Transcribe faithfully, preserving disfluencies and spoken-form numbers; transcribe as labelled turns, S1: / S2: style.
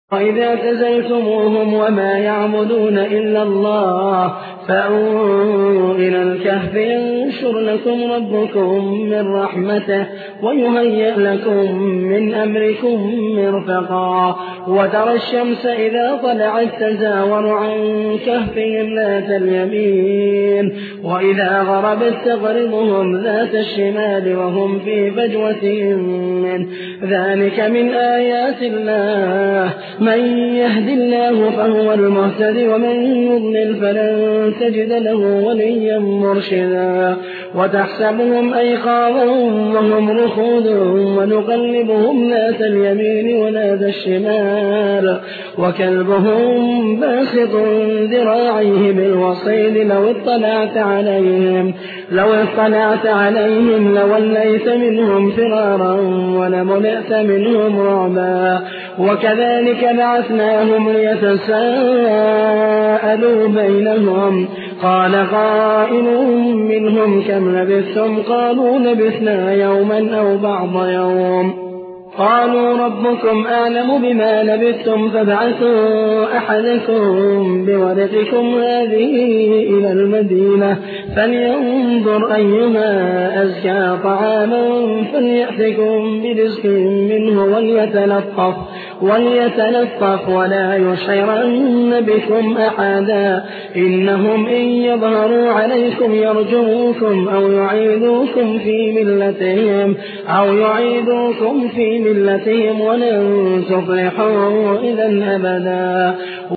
S1: وإذا اعتزلتموهم وما يعبدون إلا الله فأووا إلى الكهف ينشر لكم ربكم من رحمته ويهيئ لكم من أمركم مرفقا. وترى الشمس إذا طلعت تزاور عن كهفهم ذات اليمين وإذا غربت تغربهم ذات الشمال وهم في فجوة منه. ذلك من آيات الله، من يهد الله فهو المهتد ومن يضلل فلن تجد له وليا مرشدا. وتحسبهم أيقاظا وهم رقود ونقلبهم ذات اليمين وذات الشمال وكلبهم باسط ذراعيه بالوصيد. لو اطلعت عليهم لو اطلعت عليهم لوليت منهم فرارا ولملئت منهم رعبا. وكذلك بعثناهم ليتساءلوا بينهم قال قائل منهم كم لبثتم قالوا لبثنا يوما أو بعض يوم قالوا ربكم أعلم بما لبثتم فابعثوا أحدكم بورقكم هذه إلى المدينة فلينظر أيها أزكى طعاما فليأتكم برزق منه وليتلطف وليتلطف ولا يشعرن بكم أحدا. إنهم إن يظهروا عليكم يرجوكم أو يعيدوكم في ملتهم أو يعيدوكم في ملتهم ولن تفلحوا إذا أبدا.